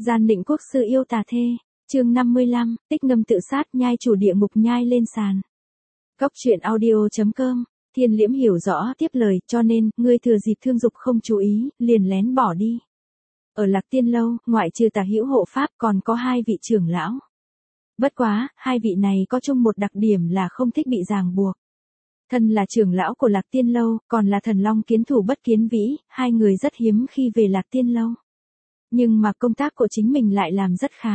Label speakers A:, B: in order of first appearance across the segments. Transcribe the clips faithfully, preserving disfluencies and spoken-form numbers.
A: Gian định quốc sư yêu tà thê, chương năm mươi lăm, Tích Ngâm tự sát nhai chủ địa ngục nhai lên sàn. Góc truyện audio.com, Thiên Liễm hiểu rõ tiếp lời, cho nên, ngươi thừa dịp thương dục không chú ý, liền lén bỏ đi. Ở Lạc Tiên Lâu, ngoại trừ Tả Hữu hộ pháp còn có hai vị trưởng lão. Bất quá, hai vị này có chung một đặc điểm là không thích bị ràng buộc. Thân là trưởng lão của Lạc Tiên Lâu, còn là thần long kiến thủ bất kiến vĩ, hai người rất hiếm khi về Lạc Tiên Lâu. Nhưng mà công tác của chính mình lại làm rất khá.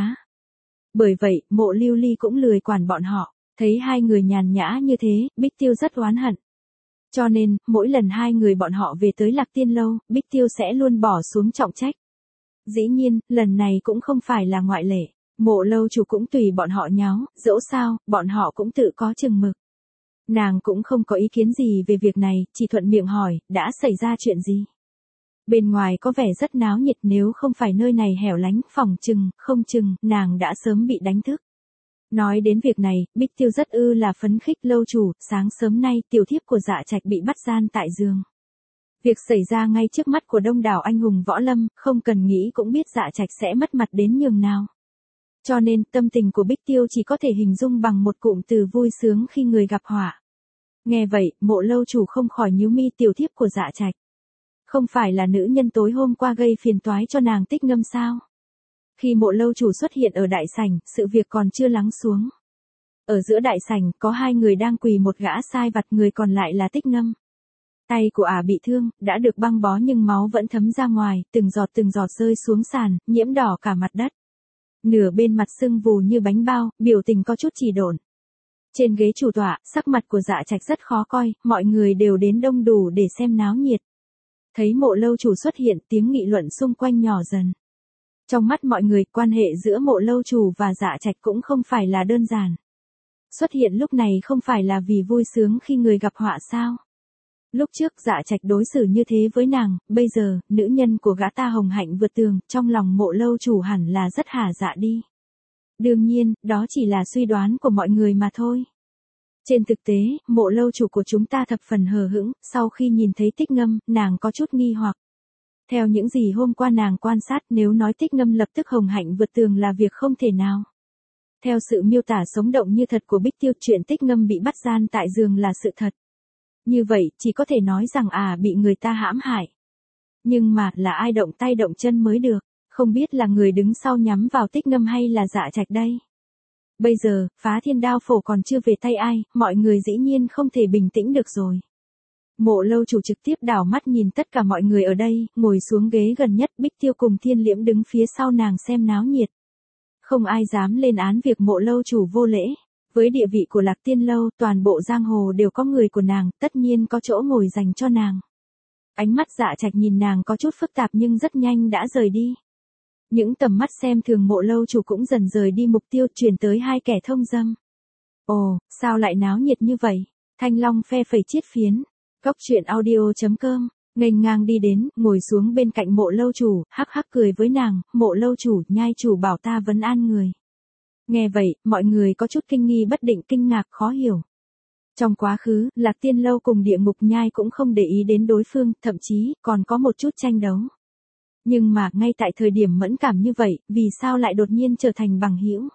A: Bởi vậy, Mộ Lưu Ly cũng lười quản bọn họ, thấy hai người nhàn nhã như thế, Bích Tiêu rất oán hận. Cho nên, mỗi lần hai người bọn họ về tới Lạc Tiên Lâu, Bích Tiêu sẽ luôn bỏ xuống trọng trách. Dĩ nhiên, lần này cũng không phải là ngoại lệ, Mộ lâu chủ cũng tùy bọn họ nháo, dẫu sao, bọn họ cũng tự có chừng mực. Nàng cũng không có ý kiến gì về việc này, chỉ thuận miệng hỏi, đã xảy ra chuyện gì? Bên ngoài có vẻ rất náo nhiệt, nếu không phải nơi này hẻo lánh, phòng chừng, không chừng, nàng đã sớm bị đánh thức. Nói đến việc này, Bích Tiêu rất ư là phấn khích. Lâu chủ, sáng sớm nay, tiểu thiếp của Dạ Trạch bị bắt gian tại giường. Việc xảy ra ngay trước mắt của đông đảo anh hùng võ lâm, không cần nghĩ cũng biết Dạ Trạch sẽ mất mặt đến nhường nào. Cho nên, tâm tình của Bích Tiêu chỉ có thể hình dung bằng một cụm từ vui sướng khi người gặp họa. Nghe vậy, Mộ lâu chủ không khỏi nhíu mi. Tiểu thiếp của Dạ Trạch không phải là nữ nhân tối hôm qua gây phiền toái cho nàng Tích Ngâm sao? Khi Mộ lâu chủ xuất hiện ở đại sảnh, sự việc còn chưa lắng xuống. Ở giữa đại sảnh, có hai người đang quỳ, một gã sai vặt, người còn lại là Tích Ngâm. Tay của ả bị thương, đã được băng bó nhưng máu vẫn thấm ra ngoài, từng giọt từng giọt rơi xuống sàn, nhiễm đỏ cả mặt đất. Nửa bên mặt sưng vù như bánh bao, biểu tình có chút trì độn. Trên ghế chủ tọa, sắc mặt của Dạ Trạch rất khó coi, mọi người đều đến đông đủ để xem náo nhiệt. Thấy Mộ lâu chủ xuất hiện, tiếng nghị luận xung quanh nhỏ dần. Trong mắt mọi người, quan hệ giữa Mộ lâu chủ và Dạ Trạch cũng không phải là đơn giản. Xuất hiện lúc này không phải là vì vui sướng khi người gặp họa sao? Lúc trước Dạ Trạch đối xử như thế với nàng, bây giờ, nữ nhân của gã ta hồng hạnh vượt tường, trong lòng Mộ lâu chủ hẳn là rất hả dạ đi. Đương nhiên, đó chỉ là suy đoán của mọi người mà thôi. Trên thực tế, Mộ lâu chủ của chúng ta thập phần hờ hững, sau khi nhìn thấy Tích Ngâm, nàng có chút nghi hoặc. Theo những gì hôm qua nàng quan sát, nếu nói Tích Ngâm lập tức hồng hạnh vượt tường là việc không thể nào. Theo sự miêu tả sống động như thật của Bích Tiêu, chuyện Tích Ngâm bị bắt gian tại giường là sự thật. Như vậy, chỉ có thể nói rằng à bị người ta hãm hại. Nhưng mà, là ai động tay động chân mới được, không biết là người đứng sau nhắm vào Tích Ngâm hay là Dạ Trạch đây. Bây giờ, Phá Thiên Đao Phổ còn chưa về tay ai, mọi người dĩ nhiên không thể bình tĩnh được rồi. Mộ lâu chủ trực tiếp đảo mắt nhìn tất cả mọi người ở đây, ngồi xuống ghế gần nhất. Bích Tiêu cùng Thiên Liễm đứng phía sau nàng xem náo nhiệt. Không ai dám lên án việc Mộ lâu chủ vô lễ. Với địa vị của Lạc Tiên Lâu, toàn bộ giang hồ đều có người của nàng, tất nhiên có chỗ ngồi dành cho nàng. Ánh mắt Dạ Trạch nhìn nàng có chút phức tạp nhưng rất nhanh đã rời đi. Những tầm mắt xem thường Mộ lâu chủ cũng dần rời đi mục tiêu, chuyển tới hai kẻ thông dâm. Ồ, sao lại náo nhiệt như vậy? Thanh Long phe phẩy chiết phiến. Góc truyện audio.com, nghênh ngang đi đến, ngồi xuống bên cạnh Mộ lâu chủ, hắc hắc cười với nàng. Mộ lâu chủ, nhai chủ bảo ta vấn an người. Nghe vậy, mọi người có chút kinh nghi bất định, kinh ngạc khó hiểu. Trong quá khứ, Lạc Tiên Lâu cùng địa ngục nhai cũng không để ý đến đối phương, thậm chí, còn có một chút tranh đấu. Nhưng mà, ngay tại thời điểm mẫn cảm như vậy, vì sao lại đột nhiên trở thành bằng hữu?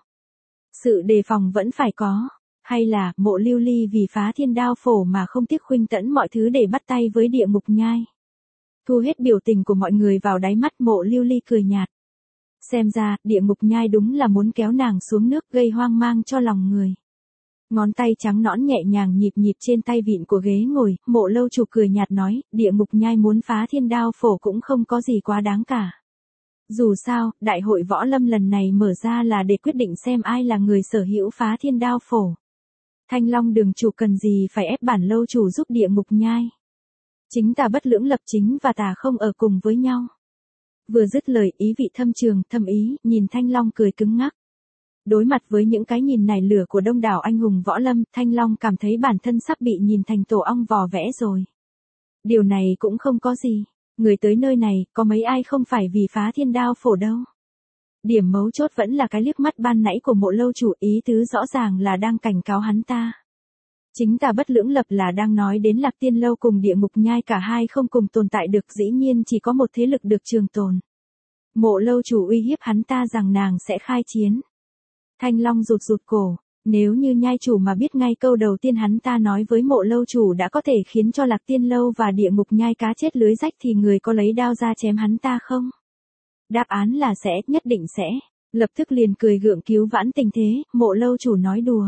A: Sự đề phòng vẫn phải có. Hay là, Mộ Lưu Ly vì Phá Thiên Đao Phổ mà không tiếc khuynh tẫn mọi thứ để bắt tay với địa ngục nhai? Thu hết biểu tình của mọi người vào đáy mắt, Mộ Lưu Ly cười nhạt. Xem ra, địa ngục nhai đúng là muốn kéo nàng xuống nước, gây hoang mang cho lòng người. Ngón tay trắng nõn nhẹ nhàng nhịp nhịp trên tay vịn của ghế ngồi, Mộ lâu chủ cười nhạt nói, địa ngục nhai muốn Phá Thiên Đao Phổ cũng không có gì quá đáng cả. Dù sao, đại hội võ lâm lần này mở ra là để quyết định xem ai là người sở hữu Phá Thiên Đao Phổ. Thanh Long đường chủ cần gì phải ép bản lâu chủ giúp địa ngục nhai. Chính tà bất lưỡng lập, chính và tà không ở cùng với nhau. Vừa dứt lời, ý vị thâm trường, thâm ý, nhìn Thanh Long cười cứng ngắc. Đối mặt với những cái nhìn nảy lửa của đông đảo anh hùng võ lâm, Thanh Long cảm thấy bản thân sắp bị nhìn thành tổ ong vò vẽ rồi. Điều này cũng không có gì. Người tới nơi này, có mấy ai không phải vì Phá Thiên Đao Phổ đâu. Điểm mấu chốt vẫn là cái liếc mắt ban nãy của Mộ lâu chủ, ý tứ rõ ràng là đang cảnh cáo hắn ta. Chính tà bất lưỡng lập là đang nói đến Lạc Tiên Lâu cùng địa ngục nhai cả hai không cùng tồn tại được, dĩ nhiên chỉ có một thế lực được trường tồn. Mộ lâu chủ uy hiếp hắn ta rằng nàng sẽ khai chiến. Thanh Long rụt rụt cổ, nếu như nhai chủ mà biết ngay câu đầu tiên hắn ta nói với mộ lâu chủ đã có thể khiến cho Lạc Tiên Lâu và địa ngục nhai cá chết lưới rách thì người có lấy đao ra chém hắn ta không? Đáp án là sẽ, nhất định sẽ. Lập tức liền cười gượng cứu vãn tình thế, mộ lâu chủ nói đùa.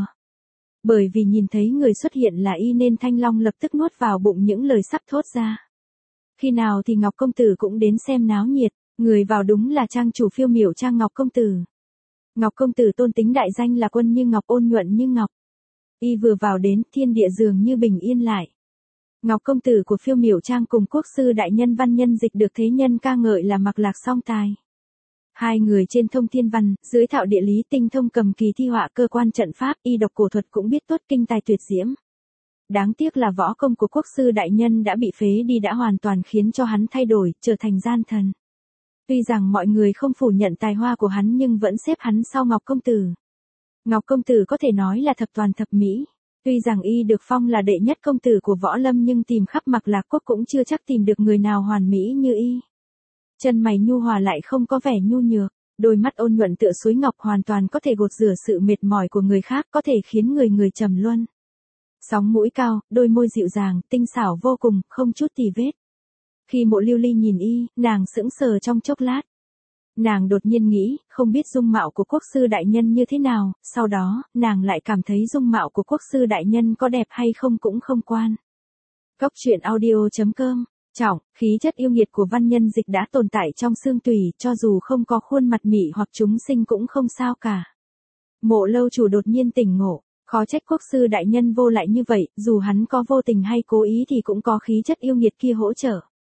A: Bởi vì nhìn thấy người xuất hiện là y nên Thanh Long lập tức nuốt vào bụng những lời sắp thốt ra. Khi nào thì Ngọc Công Tử cũng đến xem náo nhiệt, người vào đúng là trang chủ Phiêu Miểu Trang Ngọc Công Tử. Ngọc Công Tử tôn tính đại danh là Quân Như Ngọc, ôn nhuận như ngọc. Y vừa vào đến, thiên địa dường như bình yên lại. Ngọc Công Tử của Phiêu Miểu Trang cùng quốc sư đại nhân Văn Nhân Dịch được thế nhân ca ngợi là mặc lạc song tài. Hai người trên thông thiên văn, dưới thạo địa lý, tinh thông cầm kỳ thi họa, cơ quan trận pháp, y độc cổ thuật cũng biết tuốt kinh tài tuyệt diễm. Đáng tiếc là võ công của quốc sư đại nhân đã bị phế đi, đã hoàn toàn khiến cho hắn thay đổi, trở thành gian thần. Tuy rằng mọi người không phủ nhận tài hoa của hắn nhưng vẫn xếp hắn sau Ngọc Công Tử. Ngọc Công Tử có thể nói là thập toàn thập mỹ. Tuy rằng y được phong là đệ nhất công tử của võ lâm nhưng tìm khắp Mạc Lạc Quốc cũng chưa chắc tìm được người nào hoàn mỹ như y. Chân mày nhu hòa lại không có vẻ nhu nhược, đôi mắt ôn nhuận tựa suối ngọc hoàn toàn có thể gột rửa sự mệt mỏi của người khác, có thể khiến người người trầm luân. Sóng mũi cao, đôi môi dịu dàng, tinh xảo vô cùng, không chút tì vết. Khi Mộ Lưu Ly nhìn y, nàng sững sờ trong chốc lát. Nàng đột nhiên nghĩ, không biết dung mạo của quốc sư đại nhân như thế nào, sau đó, nàng lại cảm thấy dung mạo của quốc sư đại nhân có đẹp hay không cũng không quan. Cốc truyện audio chấm com. Trọng, khí chất yêu nghiệt của Văn Nhân Dịch đã tồn tại trong xương tủy, cho dù không có khuôn mặt mị hoặc chúng sinh cũng không sao cả. Mộ lâu chủ đột nhiên tỉnh ngộ, khó trách quốc sư đại nhân vô lại như vậy, dù hắn có vô tình hay cố ý thì cũng có khí chất yêu nghiệt kia hỗ trợ.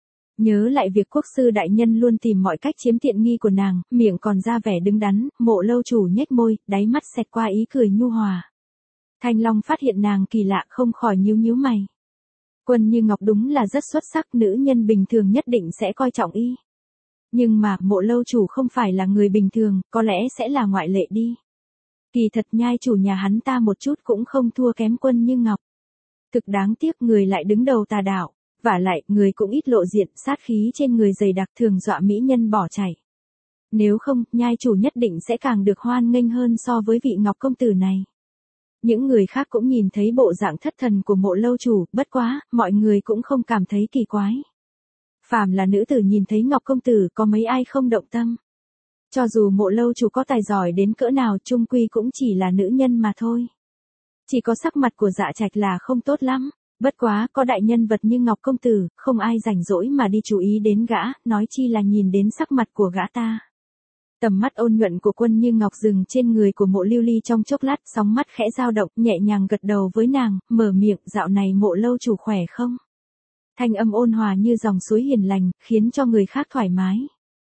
A: Nhớ lại việc quốc sư đại nhân luôn tìm mọi cách chiếm tiện nghi của nàng, miệng còn ra vẻ đứng đắn, mộ lâu chủ nhếch môi, đáy mắt xẹt qua ý cười nhu hòa. Thanh Long phát hiện nàng kỳ lạ không khỏi nhíu nhíu mày. Quân Như Ngọc đúng là rất xuất sắc, nữ nhân bình thường nhất định sẽ coi trọng y. Nhưng mà mộ lâu chủ không phải là người bình thường, có lẽ sẽ là ngoại lệ đi. Kỳ thật nhai chủ nhà hắn ta một chút cũng không thua kém Quân Như Ngọc. Thực đáng tiếc người lại đứng đầu tà đạo, vả lại người cũng ít lộ diện, sát khí trên người dày đặc thường dọa mỹ nhân bỏ chạy. Nếu không, nhai chủ nhất định sẽ càng được hoan nghênh hơn so với vị Ngọc Công Tử này. Những người khác cũng nhìn thấy bộ dạng thất thần của mộ lâu chủ, bất quá, mọi người cũng không cảm thấy kỳ quái. Phàm là nữ tử nhìn thấy Ngọc Công Tử có mấy ai không động tâm. Cho dù mộ lâu chủ có tài giỏi đến cỡ nào chung quy cũng chỉ là nữ nhân mà thôi. Chỉ có sắc mặt của Dạ Trạch là không tốt lắm, bất quá có đại nhân vật như Ngọc Công Tử, không ai rảnh rỗi mà đi chú ý đến gã, nói chi là nhìn đến sắc mặt của gã ta. Tầm mắt ôn nhuận của Quân Như Ngọc dừng trên người của Mộ Lưu Ly trong chốc lát, sóng mắt khẽ dao động, nhẹ nhàng gật đầu với nàng, mở miệng, dạo này mộ lâu chủ khỏe không? Thanh âm ôn hòa như dòng suối hiền lành, khiến cho người khác thoải mái.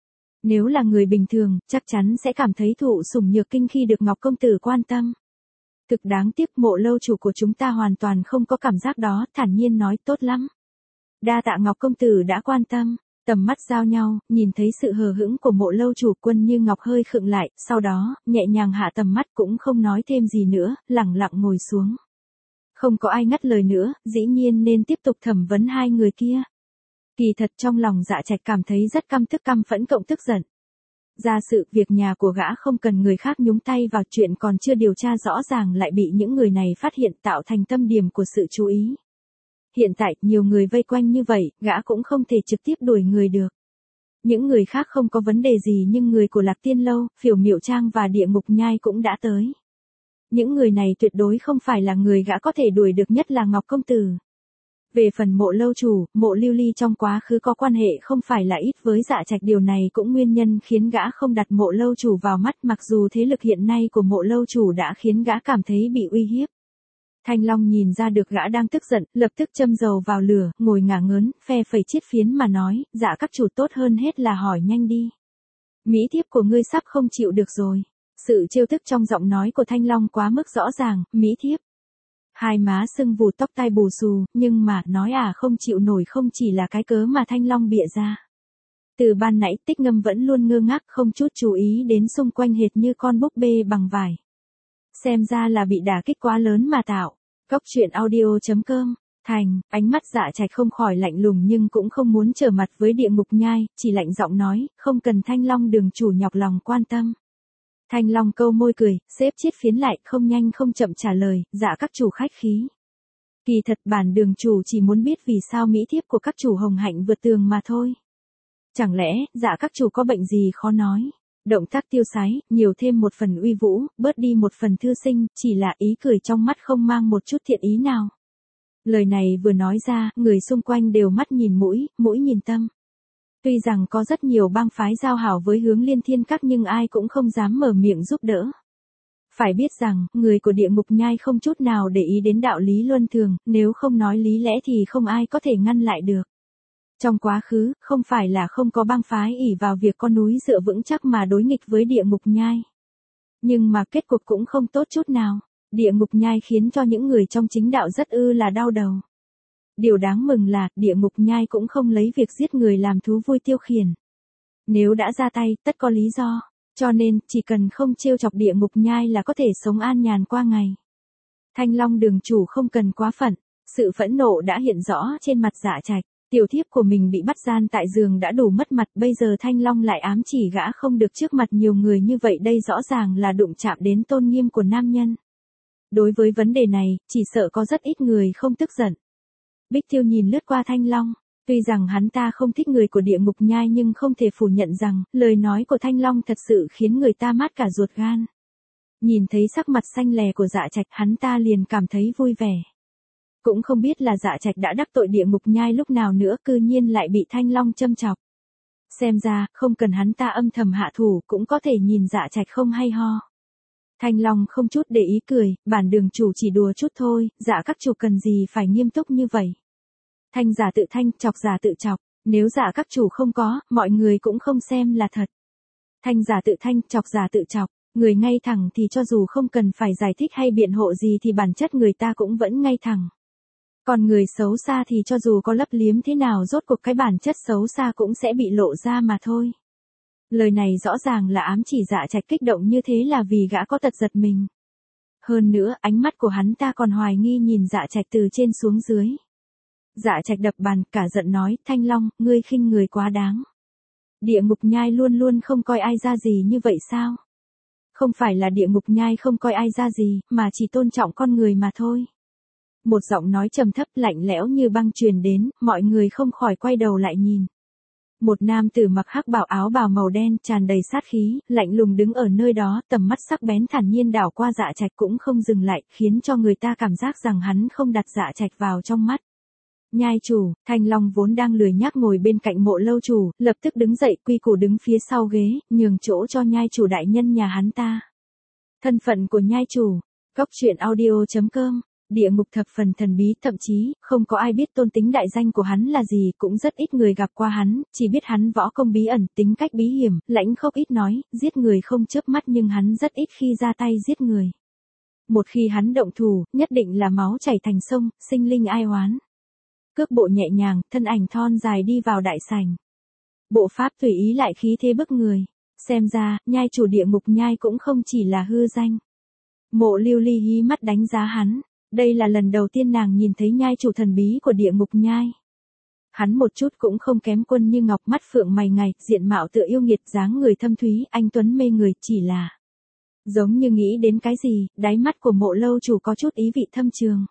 A: Nếu là người bình thường, chắc chắn sẽ cảm thấy thụ sủng nhược kinh khi được Ngọc Công Tử quan tâm. Thực đáng tiếc mộ lâu chủ của chúng ta hoàn toàn không có cảm giác đó, thản nhiên nói tốt lắm. Đa tạ Ngọc Công Tử đã quan tâm. Tầm mắt giao nhau, nhìn thấy sự hờ hững của mộ lâu chủ, Quân Như Ngọc hơi khựng lại, sau đó, nhẹ nhàng hạ tầm mắt cũng không nói thêm gì nữa, lẳng lặng ngồi xuống. Không có ai ngắt lời nữa, dĩ nhiên nên tiếp tục thẩm vấn hai người kia. Kỳ thật trong lòng Dạ Trạch cảm thấy rất căm tức, căm phẫn cộng tức giận. Gia sự, việc nhà của gã không cần người khác nhúng tay vào, chuyện còn chưa điều tra rõ ràng lại bị những người này phát hiện, tạo thành tâm điểm của sự chú ý. Hiện tại, nhiều người vây quanh như vậy, gã cũng không thể trực tiếp đuổi người được. Những người khác không có vấn đề gì nhưng người của Lạc Tiên Lâu, Phiểu Miểu Trang và Địa Ngục Nhai cũng đã tới. Những người này tuyệt đối không phải là người gã có thể đuổi được, nhất là Ngọc Công Tử. Về phần mộ lâu chủ, mộ Lưu Ly trong quá khứ có quan hệ không phải là ít với Dạ Trạch, điều này cũng nguyên nhân khiến gã không đặt mộ lâu chủ vào mắt, mặc dù thế lực hiện nay của mộ lâu chủ đã khiến gã cảm thấy bị uy hiếp. Thanh Long nhìn ra được gã đang tức giận, lập tức châm dầu vào lửa, ngồi ngả ngớn, phe phẩy chiết phiến mà nói, dạ các chủ tốt hơn hết là hỏi nhanh đi. Mỹ thiếp của ngươi sắp không chịu được rồi. Sự trêu tức trong giọng nói của Thanh Long quá mức rõ ràng, Mỹ thiếp. Hai má sưng vù, tóc tai bù xù, nhưng mà, nói à không chịu nổi không chỉ là cái cớ mà Thanh Long bịa ra. Từ ban nãy Tích Ngâm vẫn luôn ngơ ngác, không chút chú ý đến xung quanh hệt như con búp bê bằng vải. Xem ra là bị đả kích quá lớn mà tạo. Cốc truyện audio chấm com Thành, ánh mắt Dạ Trạch không khỏi lạnh lùng nhưng cũng không muốn trở mặt với địa ngục nhai, chỉ lạnh giọng nói, không cần Thanh Long đường chủ nhọc lòng quan tâm. Thanh Long câu môi cười, xếp chiếc phiến lại, không nhanh không chậm trả lời, dạ các chủ khách khí. Kỳ thật bản đường chủ chỉ muốn biết vì sao mỹ thiếp của các chủ hồng hạnh vượt tường mà thôi. Chẳng lẽ, dạ các chủ có bệnh gì khó nói. Động tác tiêu sái, nhiều thêm một phần uy vũ, bớt đi một phần thư sinh, chỉ là ý cười trong mắt không mang một chút thiện ý nào. Lời này vừa nói ra, người xung quanh đều mắt nhìn mũi, mũi nhìn tâm. Tuy rằng có rất nhiều bang phái giao hảo với Hướng Liên Thiên Các nhưng ai cũng không dám mở miệng giúp đỡ. Phải biết rằng, người của địa ngục nhai không chút nào để ý đến đạo lý luân thường, nếu không nói lý lẽ thì không ai có thể ngăn lại được. Trong quá khứ, không phải là không có bang phái ỷ vào việc con núi dựa vững chắc mà đối nghịch với địa ngục nhai. Nhưng mà kết cục cũng không tốt chút nào. Địa ngục nhai khiến cho những người trong chính đạo rất ư là đau đầu. Điều đáng mừng là, địa ngục nhai cũng không lấy việc giết người làm thú vui tiêu khiển. Nếu đã ra tay, tất có lý do. Cho nên, chỉ cần không trêu chọc địa ngục nhai là có thể sống an nhàn qua ngày. Thanh Long đường chủ không cần quá phận. Sự phẫn nộ đã hiện rõ trên mặt Dạ Trạch. Tiểu thiếp của mình bị bắt gian tại giường đã đủ mất mặt, bây giờ Thanh Long lại ám chỉ gã không được trước mặt nhiều người như vậy, đây rõ ràng là đụng chạm đến tôn nghiêm của nam nhân. Đối với vấn đề này, chỉ sợ có rất ít người không tức giận. Bích Tiêu nhìn lướt qua Thanh Long, tuy rằng hắn ta không thích người của địa ngục nhai nhưng không thể phủ nhận rằng, lời nói của Thanh Long thật sự khiến người ta mát cả ruột gan. Nhìn thấy sắc mặt xanh lè của Dạ Trạch, hắn ta liền cảm thấy vui vẻ. Cũng không biết là Dạ Trạch đã đắc tội địa ngục nhai lúc nào nữa, cư nhiên lại bị Thanh Long châm chọc. Xem ra, không cần hắn ta âm thầm hạ thủ cũng có thể nhìn Dạ Trạch không hay ho. Thanh Long không chút để ý cười, bản đường chủ chỉ đùa chút thôi, dạ các chủ cần gì phải nghiêm túc như vậy. Thanh giả tự thanh, chọc giả tự chọc, nếu dạ các chủ không có, mọi người cũng không xem là thật. Thanh giả tự thanh, chọc giả tự chọc, người ngay thẳng thì cho dù không cần phải giải thích hay biện hộ gì thì bản chất người ta cũng vẫn ngay thẳng. Còn người xấu xa thì cho dù có lấp liếm thế nào rốt cuộc cái bản chất xấu xa cũng sẽ bị lộ ra mà thôi. Lời này rõ ràng là ám chỉ Dạ Trạch kích động như thế là vì gã có tật giật mình. Hơn nữa, ánh mắt của hắn ta còn hoài nghi nhìn Dạ Trạch từ trên xuống dưới. Dạ Trạch đập bàn, cả giận nói, Thanh Long, ngươi khinh người quá đáng. Địa ngục nhai luôn luôn không coi ai ra gì như vậy sao? Không phải là địa ngục nhai không coi ai ra gì, mà chỉ tôn trọng con người mà thôi. Một giọng nói trầm thấp lạnh lẽo như băng truyền đến, mọi người không khỏi quay đầu lại nhìn. Một nam tử mặc hắc bào áo bào màu đen tràn đầy sát khí, lạnh lùng đứng ở nơi đó, tầm mắt sắc bén thản nhiên đảo qua Dạ Trạch cũng không dừng lại, khiến cho người ta cảm giác rằng hắn không đặt Dạ Trạch vào trong mắt. Nhai chủ, Thanh Long vốn đang lười nhác ngồi bên cạnh Mộ lâu chủ, lập tức đứng dậy quy củ đứng phía sau ghế, nhường chỗ cho nhai chủ đại nhân nhà hắn ta. Thân phận của nhai chủ, Cốc truyện audio chấm com. Địa ngục thập phần thần bí, thậm chí, không có ai biết tôn tính đại danh của hắn là gì, cũng rất ít người gặp qua hắn, chỉ biết hắn võ công bí ẩn, tính cách bí hiểm, lãnh khốc ít nói, giết người không chớp mắt nhưng hắn rất ít khi ra tay giết người. Một khi hắn động thủ, nhất định là máu chảy thành sông, sinh linh ai oán. Cước bộ nhẹ nhàng, thân ảnh thon dài đi vào đại sảnh. Bộ pháp tùy ý lại khí thế bức người. Xem ra, nhai chủ địa ngục nhai cũng không chỉ là hư danh. Mộ Lưu Ly hí mắt đánh giá hắn. Đây là lần đầu tiên nàng nhìn thấy nhai chủ thần bí của địa ngục nhai. Hắn một chút cũng không kém Quân Như Ngọc, mắt phượng mày ngài, diện mạo tựa yêu nghiệt, dáng người thâm thúy, anh tuấn mê người, chỉ là giống như nghĩ đến cái gì, đáy mắt của Mộ lâu chủ có chút ý vị thâm trường.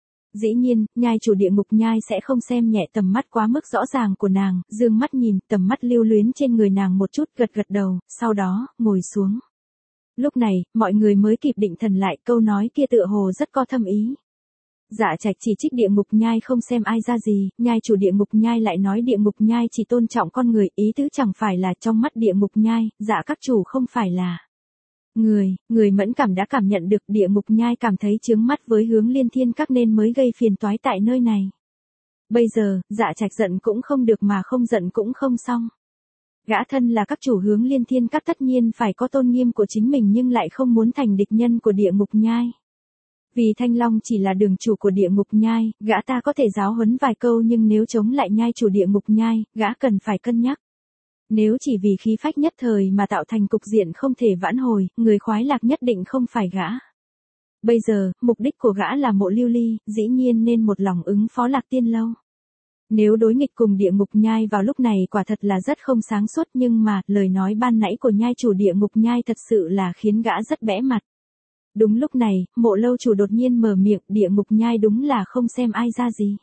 A: Dĩ nhiên, nhai chủ địa ngục nhai sẽ không xem nhẹ tầm mắt quá mức rõ ràng của nàng, dương mắt nhìn, tầm mắt lưu luyến trên người nàng một chút, gật gật đầu, sau đó, ngồi xuống. Lúc này, mọi người mới kịp định thần lại, câu nói kia tựa hồ rất có thâm ý. Dạ Trạch chỉ trích địa ngục nhai không xem ai ra gì, nhai chủ địa ngục nhai lại nói địa ngục nhai chỉ tôn trọng con người, ý tứ chẳng phải là trong mắt địa ngục nhai, dạ các chủ không phải là người, người mẫn cảm đã cảm nhận được địa ngục nhai cảm thấy chướng mắt với Hướng Liên Thiên Các nên mới gây phiền toái tại nơi này. Bây giờ, Dạ Trạch giận cũng không được mà không giận cũng không xong. Gã thân là các chủ Hướng Liên Thiên Các tất nhiên phải có tôn nghiêm của chính mình nhưng lại không muốn thành địch nhân của địa ngục nhai. Vì Thanh Long chỉ là đường chủ của địa ngục nhai, gã ta có thể giáo huấn vài câu nhưng nếu chống lại nhai chủ địa ngục nhai, gã cần phải cân nhắc. Nếu chỉ vì khí phách nhất thời mà tạo thành cục diện không thể vãn hồi, người khoái lạc nhất định không phải gã. Bây giờ, mục đích của gã là Mộ Lưu Ly, dĩ nhiên nên một lòng ứng phó Lạc Tiên Lâu. Nếu đối nghịch cùng địa ngục nhai vào lúc này quả thật là rất không sáng suốt, nhưng mà, lời nói ban nãy của nhai chủ địa ngục nhai thật sự là khiến gã rất bẽ mặt. Đúng lúc này, Mộ lâu chủ đột nhiên mở miệng, địa ngục nhai đúng là không xem ai ra gì.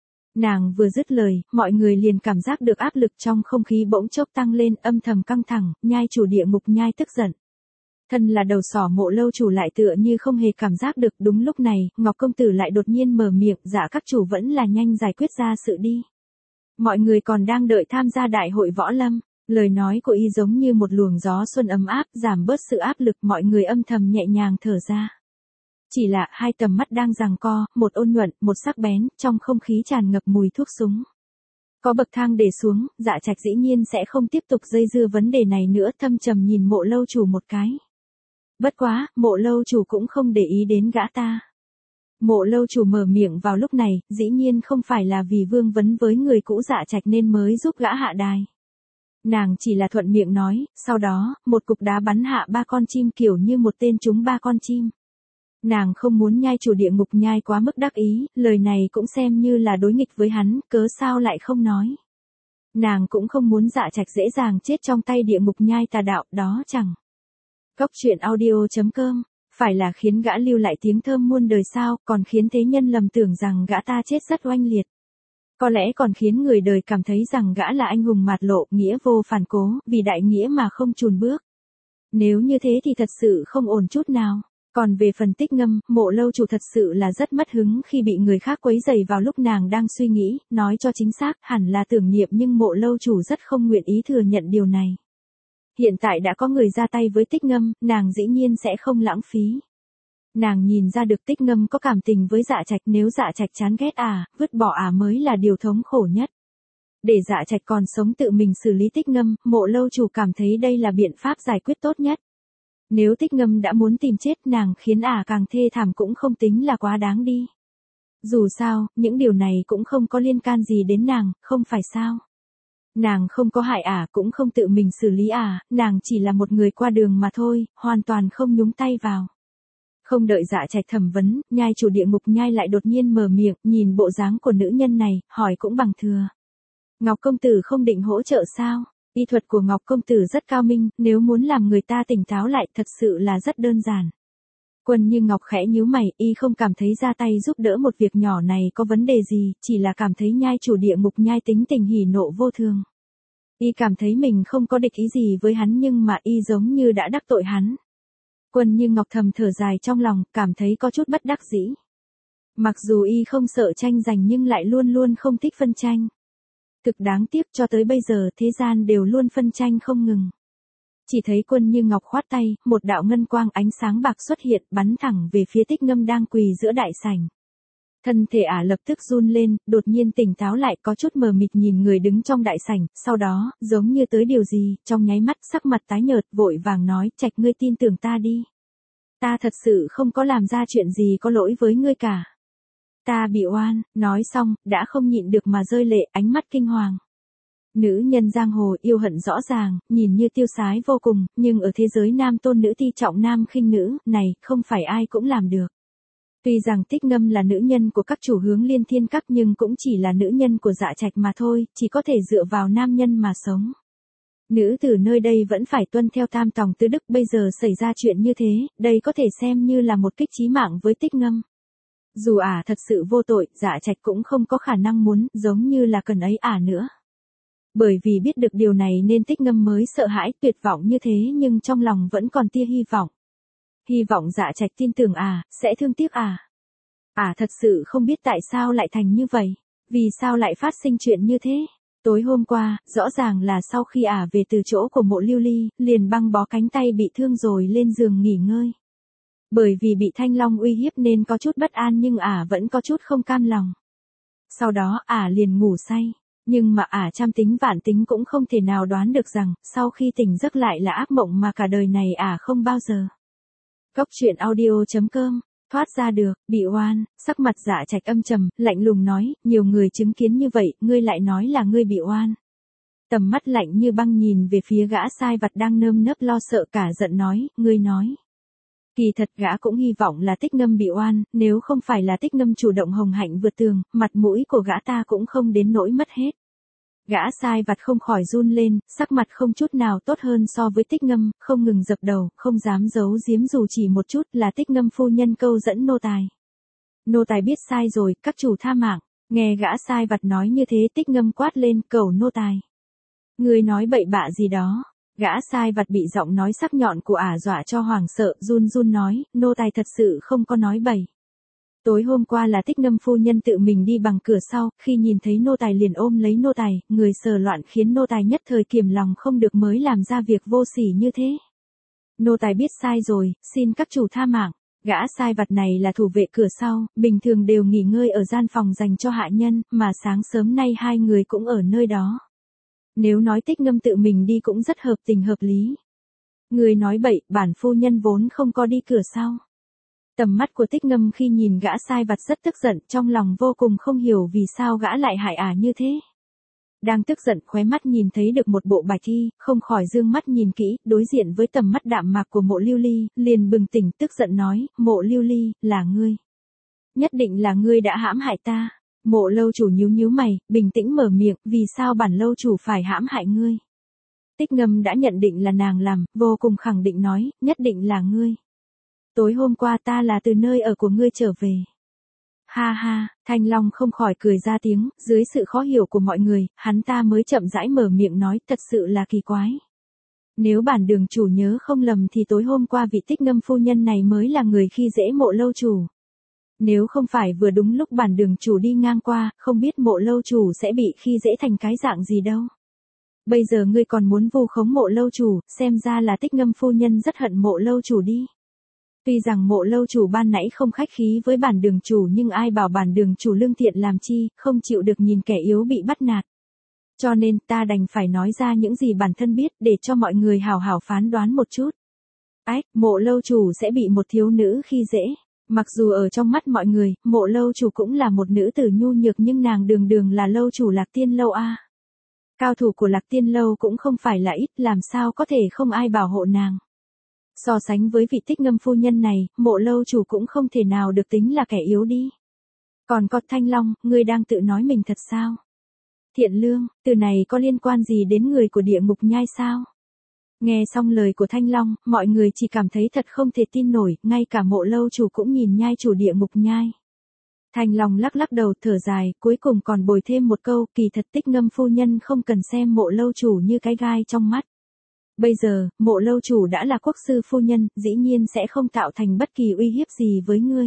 A: Nàng vừa dứt lời, mọi người liền cảm giác được áp lực trong không khí bỗng chốc tăng lên, âm thầm căng thẳng, nhai chủ địa ngục nhai tức giận. Thân là đầu sỏ Mộ lâu chủ lại tựa như không hề cảm giác được. Đúng lúc này, Ngọc công tử lại đột nhiên mở miệng, dạ các chủ vẫn là nhanh giải quyết ra sự đi. Mọi người còn đang đợi tham gia đại hội võ lâm. Lời nói của y giống như một luồng gió xuân ấm áp, giảm bớt sự áp lực, mọi người âm thầm nhẹ nhàng thở ra. Chỉ là hai tầm mắt đang giằng co, một ôn nhuận, một sắc bén, trong không khí tràn ngập mùi thuốc súng. Có bậc thang để xuống, Dạ Trạch dĩ nhiên sẽ không tiếp tục dây dưa vấn đề này nữa, thâm trầm nhìn Mộ lâu chủ một cái. Bất quá, Mộ lâu chủ cũng không để ý đến gã ta. Mộ lâu chủ mở miệng vào lúc này, dĩ nhiên không phải là vì vương vấn với người cũ Dạ Trạch nên mới giúp gã hạ đài. Nàng chỉ là thuận miệng nói, sau đó, một cục đá bắn hạ ba con chim kiểu như một tên trúng ba con chim. Nàng không muốn nhai chủ địa ngục nhai quá mức đắc ý, lời này cũng xem như là đối nghịch với hắn, cớ sao lại không nói. Nàng cũng không muốn Dạ Trạch dễ dàng chết trong tay địa ngục nhai tà đạo, đó chẳng. Cốc truyện audio chấm com, phải là khiến gã lưu lại tiếng thơm muôn đời sao, còn khiến thế nhân lầm tưởng rằng gã ta chết rất oanh liệt. Có lẽ còn khiến người đời cảm thấy rằng gã là anh hùng mạt lộ, nghĩa vô phản cố, vì đại nghĩa mà không chùn bước. Nếu như thế thì thật sự không ổn chút nào. Còn về phần Tích Ngâm, Mộ lâu chủ thật sự là rất mất hứng khi bị người khác quấy rầy vào lúc nàng đang suy nghĩ, nói cho chính xác, hẳn là tưởng niệm, nhưng Mộ lâu chủ rất không nguyện ý thừa nhận điều này. Hiện tại đã có người ra tay với Tích Ngâm, nàng dĩ nhiên sẽ không lãng phí. Nàng nhìn ra được Tích Ngâm có cảm tình với Dạ Trạch, nếu Dạ Trạch chán ghét à, vứt bỏ à mới là điều thống khổ nhất. Để Dạ Trạch còn sống tự mình xử lý Tích Ngâm, Mộ lâu chủ cảm thấy đây là biện pháp giải quyết tốt nhất. Nếu Tích Ngâm đã muốn tìm chết nàng khiến ả càng thê thảm cũng không tính là quá đáng đi. Dù sao, những điều này cũng không có liên can gì đến nàng, không phải sao. Nàng không có hại ả cũng không tự mình xử lý ả, nàng chỉ là một người qua đường mà thôi, hoàn toàn không nhúng tay vào. Không đợi Dạ Trạch thẩm vấn, nhai chủ địa ngục nhai lại đột nhiên mở miệng, nhìn bộ dáng của nữ nhân này, hỏi cũng bằng thừa. Ngọc công tử không định hỗ trợ sao? Y thuật của Ngọc công tử rất cao minh, nếu muốn làm người ta tỉnh táo lại thật sự là rất đơn giản. Quân Như Ngọc khẽ nhíu mày, y không cảm thấy ra tay giúp đỡ một việc nhỏ này có vấn đề gì, chỉ là cảm thấy nhai chủ địa ngục nhai tính tình hỉ nộ vô thường. Y cảm thấy mình không có địch ý gì với hắn nhưng mà y giống như đã đắc tội hắn. Quân Như Ngọc thầm thở dài trong lòng, cảm thấy có chút bất đắc dĩ. Mặc dù y không sợ tranh giành nhưng lại luôn luôn không thích phân tranh. Thực đáng tiếc cho tới bây giờ thế gian đều luôn phân tranh không ngừng. Chỉ thấy Quân Như Ngọc khoát tay, một đạo ngân quang ánh sáng bạc xuất hiện bắn thẳng về phía Tích Ngâm đang quỳ giữa đại sảnh. Thân thể ả lập tức run lên, đột nhiên tỉnh táo lại có chút mờ mịt nhìn người đứng trong đại sảnh, sau đó, giống như tới điều gì, trong nháy mắt sắc mặt tái nhợt vội vàng nói, Trạch ngươi tin tưởng ta đi. Ta thật sự không có làm ra chuyện gì có lỗi với ngươi cả. Ta bị oan, nói xong, đã không nhịn được mà rơi lệ, ánh mắt kinh hoàng. Nữ nhân giang hồ yêu hận rõ ràng, nhìn như tiêu sái vô cùng, nhưng ở thế giới nam tôn nữ ti trọng nam khinh nữ, này, không phải ai cũng làm được. Tuy rằng Tích Ngâm là nữ nhân của các chủ hướng Liên Thiên Các nhưng cũng chỉ là nữ nhân của Dạ Trạch mà thôi, chỉ có thể dựa vào nam nhân mà sống. Nữ tử nơi đây vẫn phải tuân theo tam tòng tứ đức, bây giờ xảy ra chuyện như thế, đây có thể xem như là một kích chí mạng với Tích Ngâm. Dù ả thật sự vô tội, Dạ Trạch cũng không có khả năng muốn, giống như là cần ấy ả nữa. Bởi vì biết được điều này nên Tích Ngâm mới sợ hãi, tuyệt vọng như thế nhưng trong lòng vẫn còn tia hy vọng. Hy vọng Dạ Trạch tin tưởng ả, sẽ thương tiếc ả. Ả thật sự không biết tại sao lại thành như vậy, vì sao lại phát sinh chuyện như thế. Tối hôm qua, rõ ràng là sau khi ả về từ chỗ của Mộ Lưu Ly, liền băng bó cánh tay bị thương rồi lên giường nghỉ ngơi. Bởi vì bị Thanh Long uy hiếp nên có chút bất an nhưng ả vẫn có chút không cam lòng. Sau đó ả liền ngủ say, nhưng mà ả trăm tính vạn tính cũng không thể nào đoán được rằng, sau khi tỉnh giấc lại là ác mộng mà cả đời này ả không bao giờ. Cốc truyện audio chấm com, thoát ra được, bị oan, sắc mặt Dạ Trạch âm trầm, lạnh lùng nói, nhiều người chứng kiến như vậy, ngươi lại nói là ngươi bị oan. Tầm mắt lạnh như băng nhìn về phía gã sai vặt đang nơm nớp lo sợ cả giận nói, ngươi nói. Kỳ thật gã cũng hy vọng là Tích Ngâm bị oan, nếu không phải là Tích Ngâm chủ động hồng hạnh vượt tường, mặt mũi của gã ta cũng không đến nỗi mất hết. Gã sai vặt không khỏi run lên, sắc mặt không chút nào tốt hơn so với Tích Ngâm, không ngừng dập đầu, không dám giấu giếm dù chỉ một chút là Tích Ngâm phu nhân câu dẫn nô tài. Nô tài biết sai rồi, các chủ tha mạng. Nghe gã sai vặt nói như thế, Tích Ngâm quát lên, cầu nô tài. Ngươi nói bậy bạ gì đó. Gã sai vặt bị giọng nói sắc nhọn của ả dọa cho hoảng sợ, run run nói, nô tài thật sự không có nói bậy. Tối hôm qua là Tích Ngâm phu nhân tự mình đi bằng cửa sau, khi nhìn thấy nô tài liền ôm lấy nô tài, người sờ loạn khiến nô tài nhất thời kiềm lòng không được mới làm ra việc vô sỉ như thế. Nô tài biết sai rồi, xin các chủ tha mạng. Gã sai vặt này là thủ vệ cửa sau, bình thường đều nghỉ ngơi ở gian phòng dành cho hạ nhân, mà sáng sớm nay hai người cũng ở nơi đó. Nếu nói Tích Ngâm tự mình đi cũng rất hợp tình hợp lý. Người nói bậy, bản phu nhân vốn không có đi cửa sau. Tầm mắt của Tích Ngâm khi nhìn gã sai vặt rất tức giận, trong lòng vô cùng không hiểu vì sao gã lại hại ả như thế. Đang tức giận, khóe mắt nhìn thấy được một bộ bạch y, không khỏi dương mắt nhìn kỹ, đối diện với tầm mắt đạm mạc của Mộ Lưu Ly, liền bừng tỉnh tức giận nói, Mộ Lưu Ly, là ngươi. Nhất định là ngươi đã hãm hại ta. Mộ lâu chủ nhíu nhíu mày, bình tĩnh mở miệng, vì sao bản lâu chủ phải hãm hại ngươi? Tích Ngâm đã nhận định là nàng làm, vô cùng khẳng định nói, nhất định là ngươi. Tối hôm qua ta là từ nơi ở của ngươi trở về. Ha ha, Thanh Long không khỏi cười ra tiếng, dưới sự khó hiểu của mọi người, hắn ta mới chậm rãi mở miệng nói, thật sự là kỳ quái. Nếu bản đường chủ nhớ không lầm thì tối hôm qua vị Tích Ngâm phu nhân này mới là người khi dễ Mộ lâu chủ. Nếu không phải vừa đúng lúc bản đường chủ đi ngang qua, không biết Mộ lâu chủ sẽ bị khi dễ thành cái dạng gì đâu. Bây giờ ngươi còn muốn vu khống Mộ lâu chủ, xem ra là Tích Ngâm phu nhân rất hận Mộ lâu chủ đi. Tuy rằng Mộ lâu chủ ban nãy không khách khí với bản đường chủ nhưng ai bảo bản đường chủ lương thiện làm chi, không chịu được nhìn kẻ yếu bị bắt nạt. Cho nên ta đành phải nói ra những gì bản thân biết để cho mọi người hào hào phán đoán một chút. Ách, Mộ lâu chủ sẽ bị một thiếu nữ khi dễ. Mặc dù ở trong mắt mọi người, Mộ lâu chủ cũng là một nữ tử nhu nhược nhưng nàng đường đường là lâu chủ Lạc Tiên lâu a. Cao thủ của Lạc Tiên lâu cũng không phải là ít, làm sao có thể không ai bảo hộ nàng. So sánh với vị Tích Ngâm phu nhân này, Mộ lâu chủ cũng không thể nào được tính là kẻ yếu đi. Còn có Thanh Long, ngươi đang tự nói mình thật sao? Thiện lương, từ này có liên quan gì đến người của địa ngục nhai sao? Nghe xong lời của Thanh Long, mọi người chỉ cảm thấy thật không thể tin nổi, ngay cả Mộ lâu chủ cũng nhìn nhai chủ địa ngục nhai. Thanh Long lắc lắc đầu thở dài, cuối cùng còn bồi thêm một câu, kỳ thật Tích Ngâm phu nhân không cần xem Mộ lâu chủ như cái gai trong mắt. Bây giờ, Mộ lâu chủ đã là quốc sư phu nhân, dĩ nhiên sẽ không tạo thành bất kỳ uy hiếp gì với ngươi.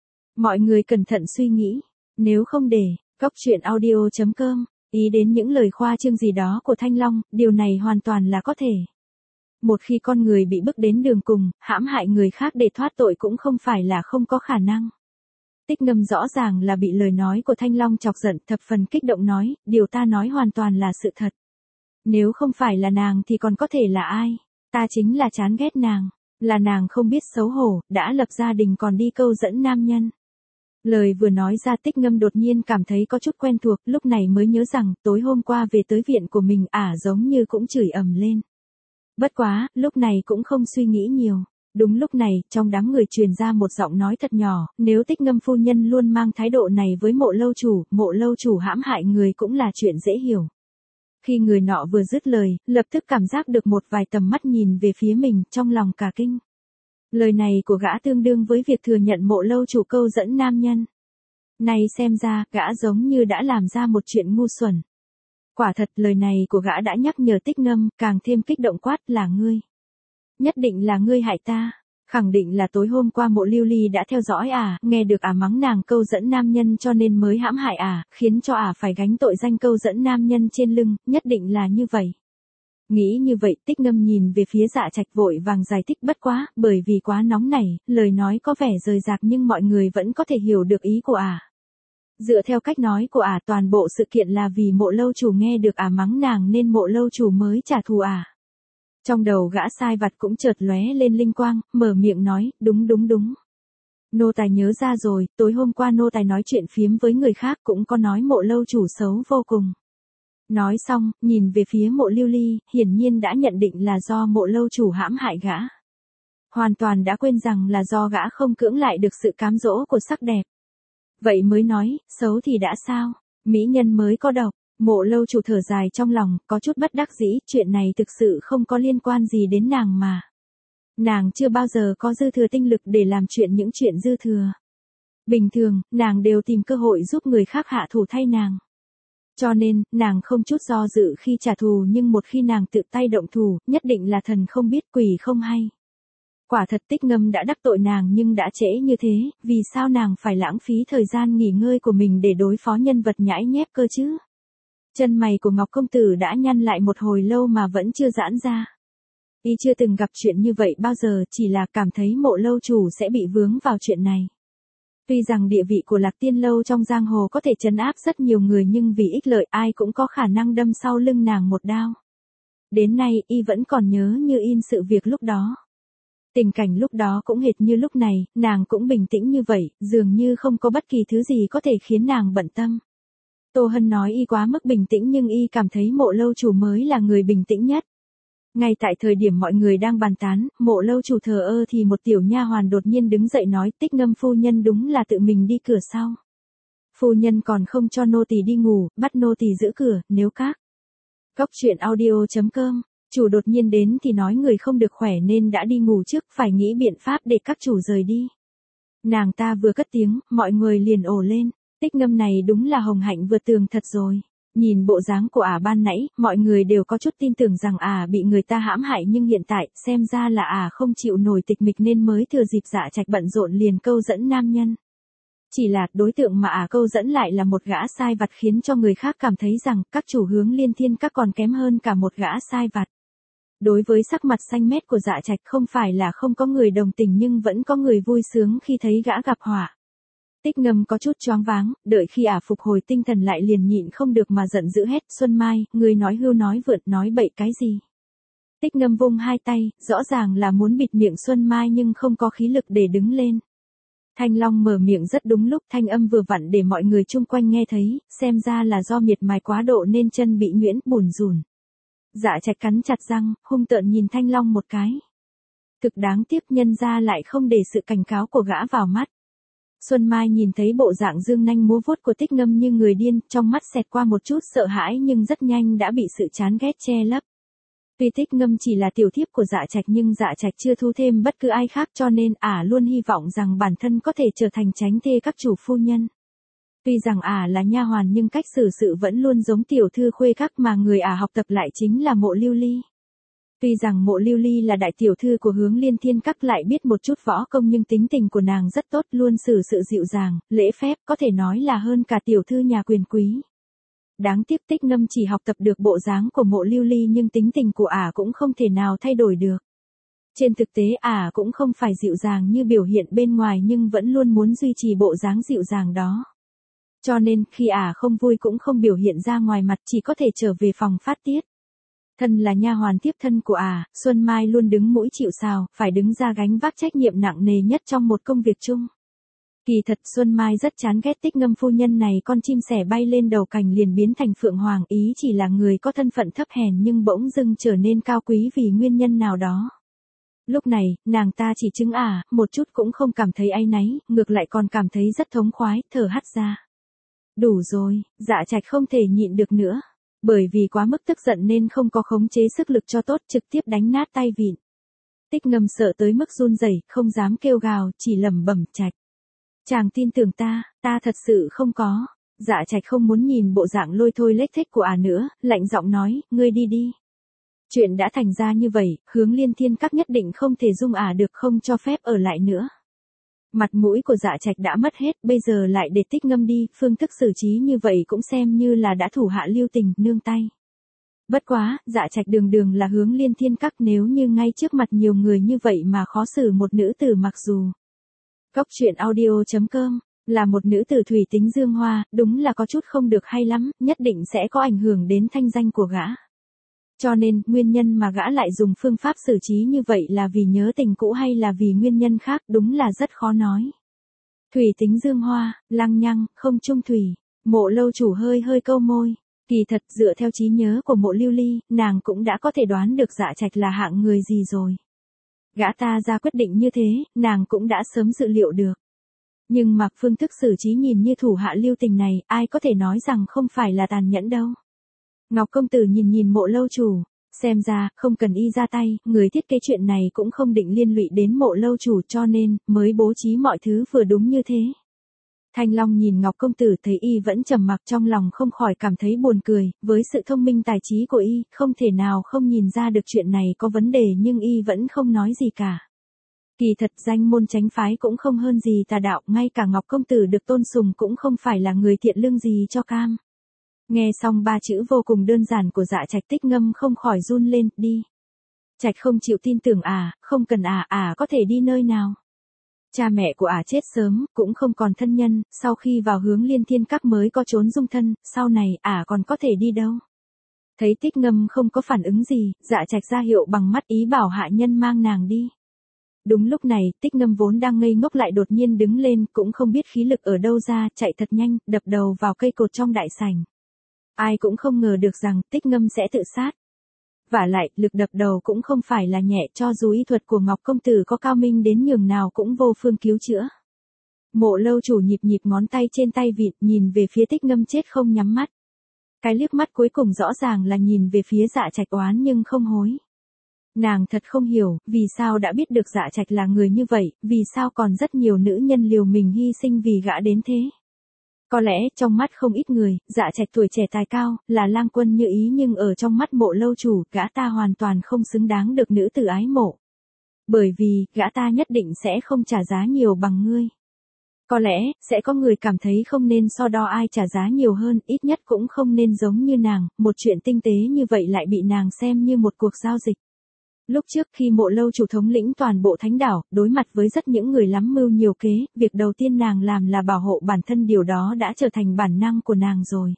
A: Mọi người cẩn thận suy nghĩ, nếu không để, cóc truyện audio chấm com, ý đến những lời khoa trương gì đó của Thanh Long, điều này hoàn toàn là có thể. Một khi con người bị bức đến đường cùng, hãm hại người khác để thoát tội cũng không phải là không có khả năng. Tích Ngâm rõ ràng là bị lời nói của Thanh Long chọc giận, thập phần kích động nói, điều ta nói hoàn toàn là sự thật. Nếu không phải là nàng thì còn có thể là ai? Ta chính là chán ghét nàng. Là nàng không biết xấu hổ, đã lập gia đình còn đi câu dẫn nam nhân. Lời vừa nói ra Tích Ngâm đột nhiên cảm thấy có chút quen thuộc, lúc này mới nhớ rằng, tối hôm qua về tới viện của mình ả giống như cũng chửi ầm lên. Bất quá, lúc này cũng không suy nghĩ nhiều. Đúng lúc này, trong đám người truyền ra một giọng nói thật nhỏ, nếu Tích Ngâm phu nhân luôn mang thái độ này với Mộ lâu chủ, Mộ lâu chủ hãm hại người cũng là chuyện dễ hiểu. Khi người nọ vừa dứt lời, lập tức cảm giác được một vài tầm mắt nhìn về phía mình, trong lòng cả kinh. Lời này của gã tương đương với việc thừa nhận Mộ lâu chủ câu dẫn nam nhân. Này xem ra, gã giống như đã làm ra một chuyện ngu xuẩn. Quả thật lời này của gã đã nhắc nhở Tích Ngâm, càng thêm kích động quát là ngươi. Nhất định là ngươi hại ta. Khẳng định là tối hôm qua Mộ Lưu Ly đã theo dõi ả, nghe được ả mắng nàng câu dẫn nam nhân cho nên mới hãm hại ả, khiến cho ả phải gánh tội danh câu dẫn nam nhân trên lưng, nhất định là như vậy. Nghĩ như vậy, Tích Ngâm nhìn về phía Dạ Trạch vội vàng giải thích bất quá, bởi vì quá nóng nảy, lời nói có vẻ rời rạc nhưng mọi người vẫn có thể hiểu được ý của ả. Dựa theo cách nói của ả, toàn bộ sự kiện là vì Mộ lâu chủ nghe được ả mắng nàng nên Mộ lâu chủ mới trả thù ả. Trong đầu gã sai vặt cũng chợt lóe lên linh quang, mở miệng nói, đúng đúng đúng. Nô tài nhớ ra rồi, tối hôm qua nô tài nói chuyện phiếm với người khác cũng có nói Mộ lâu chủ xấu vô cùng. Nói xong, nhìn về phía Mộ Lưu Ly, hiển nhiên đã nhận định là do Mộ lâu chủ hãm hại gã. Hoàn toàn đã quên rằng là do gã không cưỡng lại được sự cám dỗ của sắc đẹp. Vậy mới nói, xấu thì đã sao, mỹ nhân mới có độc. Mộ Lâu Chủ thở dài trong lòng, có chút bất đắc dĩ, chuyện này thực sự không có liên quan gì đến nàng mà. Nàng chưa bao giờ có dư thừa tinh lực để làm chuyện những chuyện dư thừa. Bình thường, nàng đều tìm cơ hội giúp người khác hạ thủ thay nàng. Cho nên, nàng không chút do dự khi trả thù, nhưng một khi nàng tự tay động thủ, nhất định là thần không biết quỷ không hay. Quả thật Tích Ngâm đã đắc tội nàng nhưng đã trễ như thế, vì sao nàng phải lãng phí thời gian nghỉ ngơi của mình để đối phó nhân vật nhãi nhép cơ chứ? Chân mày của Ngọc Công Tử đã nhăn lại một hồi lâu mà vẫn chưa giãn ra. Y chưa từng gặp chuyện như vậy bao giờ, chỉ là cảm thấy Mộ Lâu Chủ sẽ bị vướng vào chuyện này. Tuy rằng địa vị của Lạc Tiên Lâu trong giang hồ có thể trấn áp rất nhiều người nhưng vì ích lợi ai cũng có khả năng đâm sau lưng nàng một đao. Đến nay Y vẫn còn nhớ như in sự việc lúc đó. Tình cảnh lúc đó cũng hệt như lúc này, nàng cũng bình tĩnh như vậy, dường như không có bất kỳ thứ gì có thể khiến nàng bận tâm. Tô Hân nói Y quá mức bình tĩnh nhưng Y cảm thấy Mộ Lâu Chủ mới là người bình tĩnh nhất. Ngay tại thời điểm mọi người đang bàn tán, Mộ Lâu Chủ thờ ơ thì một tiểu nha hoàn đột nhiên đứng dậy nói, Tích Ngâm phu nhân đúng là tự mình đi cửa sau. Phu nhân còn không cho nô tỳ đi ngủ, bắt nô tỳ giữ cửa, nếu các. Cóc truyện audio chấm com, chủ đột nhiên đến thì nói người không được khỏe nên đã đi ngủ trước, phải nghĩ biện pháp để các chủ rời đi. Nàng ta vừa cất tiếng, mọi người liền ồ lên, Tích Ngâm này đúng là hồng hạnh vượt tường thật rồi. Nhìn bộ dáng của ả ban nãy, mọi người đều có chút tin tưởng rằng ả bị người ta hãm hại nhưng hiện tại, xem ra là ả không chịu nổi tịch mịch nên mới thừa dịp Dạ Trạch bận rộn liền câu dẫn nam nhân. Chỉ là đối tượng mà ả câu dẫn lại là một gã sai vặt khiến cho người khác cảm thấy rằng các chủ Hướng Liên Thiên Các còn kém hơn cả một gã sai vặt. Đối với sắc mặt xanh mét của Dạ Trạch không phải là không có người đồng tình nhưng vẫn có người vui sướng khi thấy gã gặp họa. Tích Ngâm có chút choáng váng, đợi khi ả phục hồi tinh thần lại liền nhịn không được mà giận dữ hét, Xuân Mai, người nói hưu nói vượt nói bậy cái gì. Tích Ngâm vung hai tay, rõ ràng là muốn bịt miệng Xuân Mai nhưng không có khí lực để đứng lên. Thanh Long mở miệng rất đúng lúc, thanh âm vừa vặn để mọi người chung quanh nghe thấy, xem ra là do miệt mài quá độ nên chân bị nhuyễn, bùn rùn. Dạ Trạch cắn chặt răng, hung tợn nhìn Thanh Long một cái. Thực đáng tiếc nhân ra lại không để sự cảnh cáo của gã vào mắt. Xuân Mai nhìn thấy bộ dạng dương nanh múa vuốt của Tích Ngâm như người điên, trong mắt xẹt qua một chút sợ hãi nhưng rất nhanh đã bị sự chán ghét che lấp. Tuy Tích Ngâm chỉ là tiểu thiếp của Dạ Trạch nhưng Dạ Trạch chưa thu thêm bất cứ ai khác cho nên ả luôn hy vọng rằng bản thân có thể trở thành tránh thê các chủ phu nhân. Tuy rằng ả là nha hoàn nhưng cách xử sự vẫn luôn giống tiểu thư khuê các mà người ả học tập lại chính là Mộ Lưu Ly. Tuy rằng Mộ Lưu Ly là đại tiểu thư của Hướng Liên Thiên Các lại biết một chút võ công nhưng tính tình của nàng rất tốt, luôn xử sự dịu dàng, lễ phép, có thể nói là hơn cả tiểu thư nhà quyền quý. Đáng tiếc Tích Ngâm chỉ học tập được bộ dáng của Mộ Lưu Ly nhưng tính tình của ả cũng không thể nào thay đổi được. Trên thực tế ả cũng không phải dịu dàng như biểu hiện bên ngoài nhưng vẫn luôn muốn duy trì bộ dáng dịu dàng đó. Cho nên khi ả không vui cũng không biểu hiện ra ngoài mặt, chỉ có thể trở về phòng phát tiết. Thân là nha hoàn tiếp thân của ả, Xuân Mai luôn đứng mũi chịu sào, phải đứng ra gánh vác trách nhiệm nặng nề nhất trong một công việc chung. Kỳ thật Xuân Mai rất chán ghét Tích Ngâm phu nhân này, con chim sẻ bay lên đầu cành liền biến thành phượng hoàng, ý chỉ là người có thân phận thấp hèn nhưng bỗng dưng trở nên cao quý vì nguyên nhân nào đó. Lúc này, nàng ta chỉ chứng ả, một chút cũng không cảm thấy áy náy, ngược lại còn cảm thấy rất thống khoái, thở hắt ra. Đủ rồi, Dạ Trạch không thể nhịn được nữa. Bởi vì quá mức tức giận nên không có khống chế sức lực cho tốt, trực tiếp đánh nát tay vịn. Tích Ngâm sợ tới mức run rẩy, không dám kêu gào, chỉ lẩm bẩm, Trạch. Chàng tin tưởng ta, ta thật sự không có. Dạ Trạch không muốn nhìn bộ dạng lôi thôi lếch thếch của ả nữa, lạnh giọng nói, ngươi đi đi. Chuyện đã thành ra như vậy, Hướng Liên Thiên Các nhất định không thể dung ả được, không cho phép ở lại nữa. Mặt mũi của Dạ Trạch đã mất hết, bây giờ lại để Tích Ngâm đi, phương thức xử trí như vậy cũng xem như là đã thủ hạ lưu tình, nương tay. Bất quá, Dạ Trạch đường đường là Hướng Liên Thiên Các, nếu như ngay trước mặt nhiều người như vậy mà khó xử một nữ tử mặc dù. Cóc truyện audio chấm com, là một nữ tử thủy tính dương hoa, đúng là có chút không được hay lắm, nhất định sẽ có ảnh hưởng đến thanh danh của gã. Cho nên, nguyên nhân mà gã lại dùng phương pháp xử trí như vậy là vì nhớ tình cũ hay là vì nguyên nhân khác, đúng là rất khó nói. Thủy tính dương hoa, lăng nhăng, không chung thủy. Mộ Lâu Chủ hơi hơi câu môi. Kỳ thật dựa theo trí nhớ của Mộ Lưu Ly, nàng cũng đã có thể đoán được Dạ Trạch là hạng người gì rồi. Gã ta ra quyết định như thế, nàng cũng đã sớm dự liệu được. Nhưng mà phương thức xử trí nhìn như thủ hạ lưu tình này, ai có thể nói rằng không phải là tàn nhẫn đâu. Ngọc công tử nhìn nhìn Mộ lâu chủ, xem ra, không cần y ra tay, người thiết kế chuyện này cũng không định liên lụy đến Mộ lâu chủ cho nên, mới bố trí mọi thứ vừa đúng như thế. Thanh Long nhìn Ngọc công tử thấy y vẫn trầm mặc trong lòng không khỏi cảm thấy buồn cười, với sự thông minh tài trí của y, không thể nào không nhìn ra được chuyện này có vấn đề nhưng y vẫn không nói gì cả. Kỳ thật danh môn chánh phái cũng không hơn gì tà đạo, ngay cả Ngọc công tử được tôn sùng cũng không phải là người thiện lương gì cho cam. Nghe xong ba chữ vô cùng đơn giản của Dạ Trạch, Tích Ngâm không khỏi run lên, đi. Trạch không chịu tin tưởng à, không cần à, à có thể đi nơi nào. Cha mẹ của ả à chết sớm, cũng không còn thân nhân, sau khi vào Hướng Liên Thiên Các mới có trốn dung thân, sau này ả à còn có thể đi đâu. Thấy Tích Ngâm không có phản ứng gì, Dạ Trạch ra hiệu bằng mắt ý bảo hạ nhân mang nàng đi. Đúng lúc này, Tích Ngâm vốn đang ngây ngốc lại đột nhiên đứng lên, cũng không biết khí lực ở đâu ra, chạy thật nhanh, đập đầu vào cây cột trong đại sảnh. Ai cũng không ngờ được rằng Tích Ngâm sẽ tự sát. Vả lại, lực đập đầu cũng không phải là nhẹ, cho dù y thuật của Ngọc công tử có cao minh đến nhường nào cũng vô phương cứu chữa. Mộ lâu chủ nhịp nhịp ngón tay trên tay vịt, nhìn về phía Tích Ngâm chết không nhắm mắt. Cái liếc mắt cuối cùng rõ ràng là nhìn về phía Dạ Trạch oán nhưng không hối. Nàng thật không hiểu, vì sao đã biết được Dạ Trạch là người như vậy, vì sao còn rất nhiều nữ nhân liều mình hy sinh vì gã đến thế. Có lẽ trong mắt không ít người, Dạ Trạch tuổi trẻ tài cao, là lang quân như ý nhưng ở trong mắt Mộ lâu chủ, gã ta hoàn toàn không xứng đáng được nữ tử ái mộ. Bởi vì, gã ta nhất định sẽ không trả giá nhiều bằng ngươi. Có lẽ, sẽ có người cảm thấy không nên so đo ai trả giá nhiều hơn, ít nhất cũng không nên giống như nàng, một chuyện tinh tế như vậy lại bị nàng xem như một cuộc giao dịch. Lúc trước khi Mộ lâu chủ thống lĩnh toàn bộ thánh đảo, đối mặt với rất những người lắm mưu nhiều kế, việc đầu tiên nàng làm là bảo hộ bản thân, điều đó đã trở thành bản năng của nàng rồi.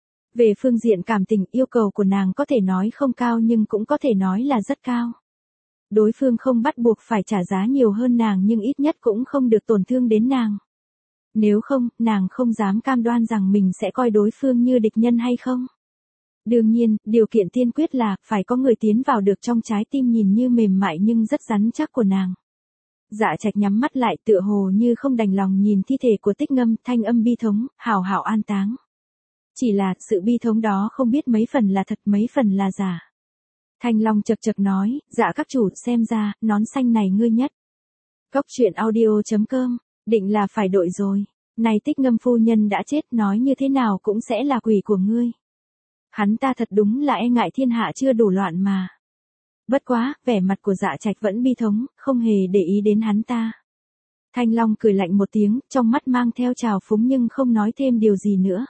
A: Về phương diện cảm tình, yêu cầu của nàng có thể nói không cao nhưng cũng có thể nói là rất cao. Đối phương không bắt buộc phải trả giá nhiều hơn nàng nhưng ít nhất cũng không được tổn thương đến nàng. Nếu không, nàng không dám cam đoan rằng mình sẽ coi đối phương như địch nhân hay không. Đương nhiên, điều kiện tiên quyết là, phải có người tiến vào được trong trái tim nhìn như mềm mại nhưng rất rắn chắc của nàng. Dạ Trạch nhắm mắt lại tựa hồ như không đành lòng nhìn thi thể của Tích Ngâm, thanh âm bi thống, hảo hảo an táng. Chỉ là, sự bi thống đó không biết mấy phần là thật mấy phần là giả. Thanh Long chật chật nói, dạ các chủ xem ra, nón xanh này ngươi nhất. Cốc truyện audio chấm com, định là phải đội rồi. Này Tích Ngâm phu nhân đã chết, nói như thế nào cũng sẽ là quỷ của ngươi. Hắn ta thật đúng là e ngại thiên hạ chưa đủ loạn mà. Bất quá, vẻ mặt của Dạ Trạch vẫn bi thống, không hề để ý đến hắn ta. Thanh Long cười lạnh một tiếng, trong mắt mang theo trào phúng nhưng không nói thêm điều gì nữa.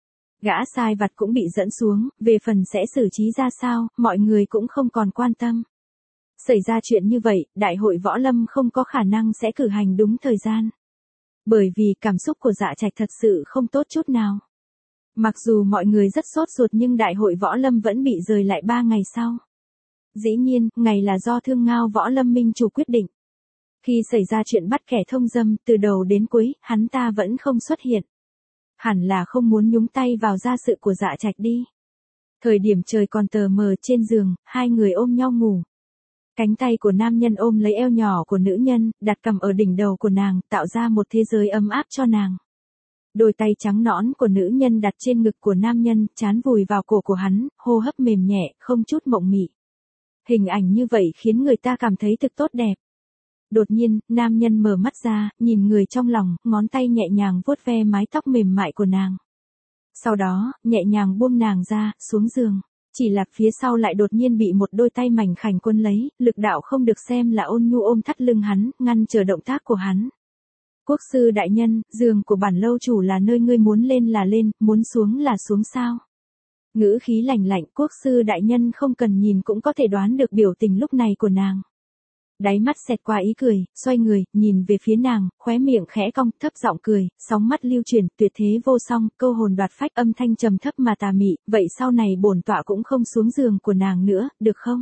A: Gã sai vặt cũng bị dẫn xuống, về phần sẽ xử trí ra sao, mọi người cũng không còn quan tâm. Xảy ra chuyện như vậy, đại hội võ lâm không có khả năng sẽ cử hành đúng thời gian. Bởi vì cảm xúc của Dạ Trạch thật sự không tốt chút nào. Mặc dù mọi người rất sốt ruột nhưng đại hội võ lâm vẫn bị rời lại ba ngày sau. Dĩ nhiên, ngày là do Thương Ngao Võ Lâm Minh chủ quyết định. Khi xảy ra chuyện bắt kẻ thông dâm, từ đầu đến cuối, hắn ta vẫn không xuất hiện. Hẳn là không muốn nhúng tay vào gia sự của Dạ Trạch đi. Thời điểm trời còn tờ mờ trên giường, hai người ôm nhau ngủ. Cánh tay của nam nhân ôm lấy eo nhỏ của nữ nhân, đặt cằm ở đỉnh đầu của nàng, tạo ra một thế giới ấm áp cho nàng. Đôi tay trắng nõn của nữ nhân đặt trên ngực của nam nhân, trán vùi vào cổ của hắn, hô hấp mềm nhẹ, không chút mộng mị. Hình ảnh như vậy khiến người ta cảm thấy thực tốt đẹp. Đột nhiên, nam nhân mở mắt ra, nhìn người trong lòng, ngón tay nhẹ nhàng vuốt ve mái tóc mềm mại của nàng. Sau đó, nhẹ nhàng buông nàng ra, xuống giường. Chỉ là phía sau lại đột nhiên bị một đôi tay mảnh khảnh quân lấy, lực đạo không được xem là ôn nhu ôm thắt lưng hắn, ngăn trở động tác của hắn. Quốc sư đại nhân, giường của bản lâu chủ là nơi ngươi muốn lên là lên, muốn xuống là xuống sao? Ngữ khí lạnh lạnh, quốc sư đại nhân không cần nhìn cũng có thể đoán được biểu tình lúc này của nàng. Đáy mắt xẹt qua ý cười, xoay người, nhìn về phía nàng, khóe miệng khẽ cong, thấp giọng cười, sóng mắt lưu chuyển, tuyệt thế vô song, câu hồn đoạt phách, âm thanh trầm thấp mà tà mị, vậy sau này bổn tọa cũng không xuống giường của nàng nữa, được không?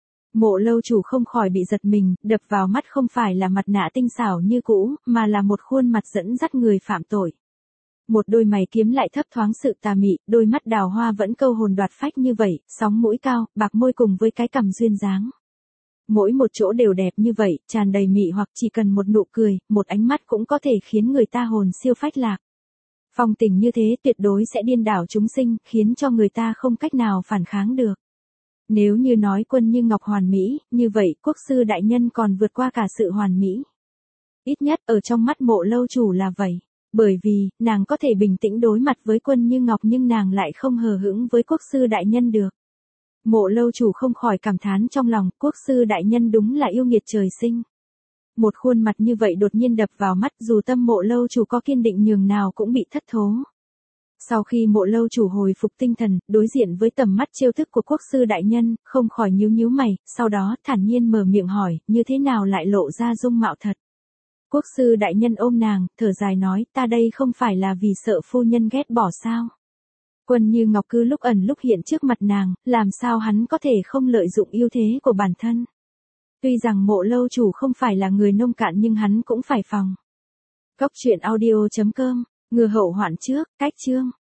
A: Mộ lâu chủ không khỏi bị giật mình, đập vào mắt không phải là mặt nạ tinh xảo như cũ, mà là một khuôn mặt dẫn dắt người phạm tội. Một đôi mày kiếm lại thấp thoáng sự tà mị, đôi mắt đào hoa vẫn câu hồn đoạt phách như vậy, sóng mũi cao, bạc môi cùng với cái cằm duyên dáng. Mỗi một chỗ đều đẹp như vậy, tràn đầy mị hoặc chỉ cần một nụ cười, một ánh mắt cũng có thể khiến người ta hồn siêu phách lạc. Phong tình như thế tuyệt đối sẽ điên đảo chúng sinh, khiến cho người ta không cách nào phản kháng được. Nếu như nói Quân Như Ngọc hoàn mỹ, như vậy quốc sư đại nhân còn vượt qua cả sự hoàn mỹ. Ít nhất ở trong mắt Mộ lâu chủ là vậy. Bởi vì, nàng có thể bình tĩnh đối mặt với Quân Như Ngọc nhưng nàng lại không hờ hững với quốc sư đại nhân được. Mộ lâu chủ không khỏi cảm thán trong lòng, quốc sư đại nhân đúng là yêu nghiệt trời sinh. Một khuôn mặt như vậy đột nhiên đập vào mắt, dù tâm Mộ lâu chủ có kiên định nhường nào cũng bị thất thố. Sau khi Mộ lâu chủ hồi phục tinh thần, đối diện với tầm mắt trêu thức của quốc sư đại nhân, không khỏi nhíu nhíu mày, sau đó thản nhiên mở miệng hỏi, như thế nào lại lộ ra dung mạo thật. Quốc sư đại nhân ôm nàng, thở dài nói, ta đây không phải là vì sợ phu nhân ghét bỏ sao. Quân Như Ngọc cứ lúc ẩn lúc hiện trước mặt nàng, làm sao hắn có thể không lợi dụng ưu thế của bản thân. Tuy rằng Mộ lâu chủ không phải là người nông cạn nhưng hắn cũng phải phòng. Cốc truyện audio chấm com, ngừa hậu hoạn trước, cách chương.